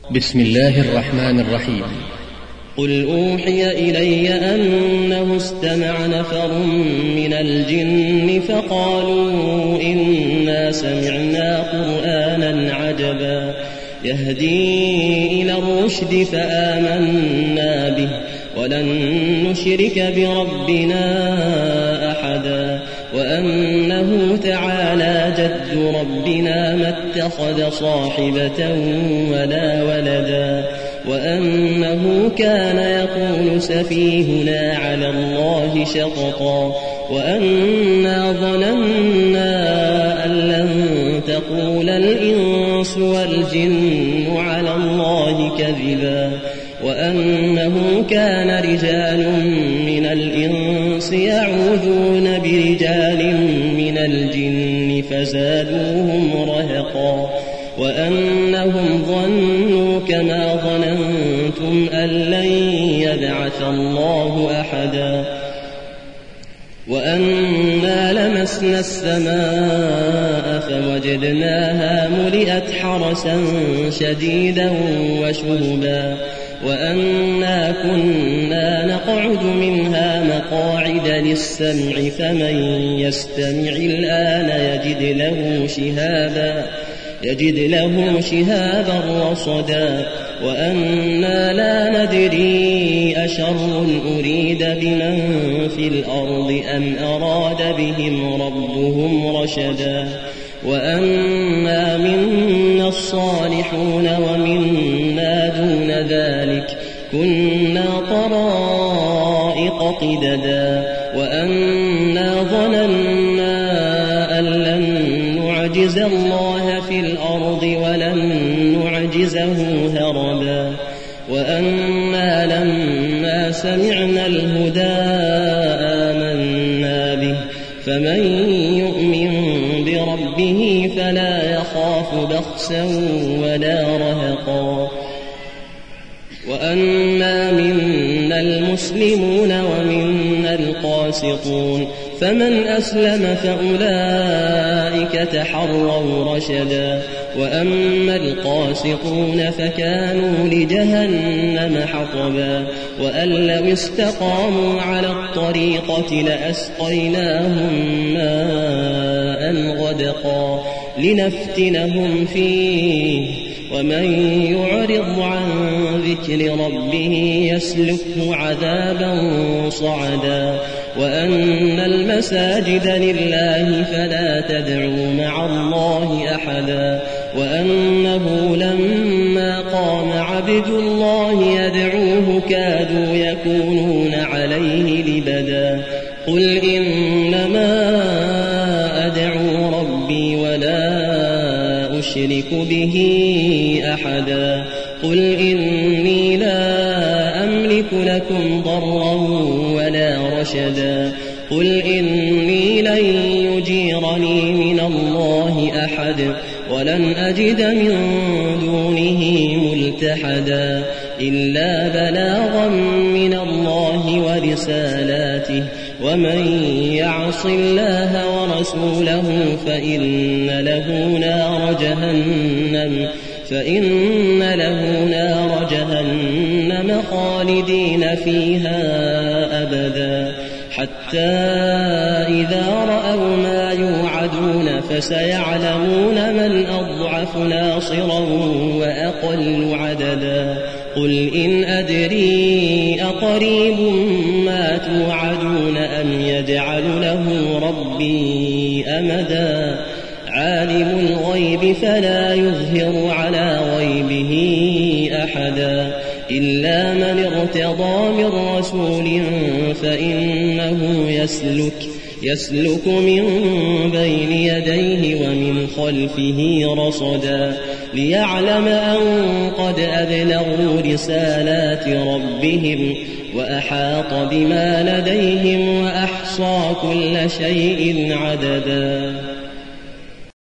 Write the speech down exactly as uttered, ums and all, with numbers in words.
بسم الله الرحمن الرحيم. قل أوحي إلي أنه استمع نفر من الجن فقالوا إنا سمعنا قرآنا عجبا يهدي إلى الرشد فآمنا به ولن نشرك بربنا أحدا وأنه تعالى جد ربنا ما اتخذ صاحبة ولا ولدا وأنه كان يقول سفيهنا على الله شططا وأنا ظننا أن لن تقول الإنس والجن على الله كذبا وأنه كان رجال من الإنس يعوذون برجال من الجن فزادوهم رهقا وأنهم ظنوا كما ظننتم أن لن يبعث الله أحدا وأنا لمسنا السماء فوجدناها ملئت حرسا شديدا وشهبا وأنا كنا نقعد منها مقاعد للسمع فمن يستمع الآن يجد له شهابا يجد له شهابا رصدا وأنا لا ندري أشر أريد بمن في الأرض أم أراد بهم ربهم رشدا وأنا منا الصالحون ومنا دون ذلك كنا طرائق قددا وأنا ظننا أن لن نعجز الله في الأرض ولن نعجزه هربا وأنا لما سمعنا الهدى آمنا به فمن يؤمن بربه فلا يخاف بخسا ولا رهقا وأنا منا المسلمون ومنا القاسطون فمن أسلم فأولئك تحروا رشدا وأما القاسطون فكانوا لجهنم حطبا وأن لو استقاموا على الطريقة لأسقيناهم ماء غدقا لنفتنهم فيه ومن يعرض عن ذكر ربه يسلكه عذابا صعدا وأن المساجد لله فلا تدعوا مع الله أحدا وأنه لما قام عبد الله يدعوه كادوا يكونون عليه لبدا قل إنما أدعو ربي ولا أشرك به أحدا قل إني لا أملك لكم ضرا ولا رشدا قل إني لن يجيرني من الله أحد ولن أجد من دونه ملتحدا إلا بلاغا من الله ورسالاته ومن يعص الله ورسوله فإن له نار جهنم فإن له نار جهنم خالدين فيها أبدا حتى إذا رأوا ما يوعدون فسيعلمون من أضعف ناصرا وأقل عددا قل إن أدري أقريب ما توعدون أم يجعل له ربي أمدا عالم الغيب فلا يظهر على غيبه أحدا إلا من ارتضى من رسول فإنه يسلك يسلك من بين يديه ومن خلفه رصدا ليعلم أن قد أبلغوا رسالات ربهم وأحاط بما لديهم وأحصى كل شيء عددا.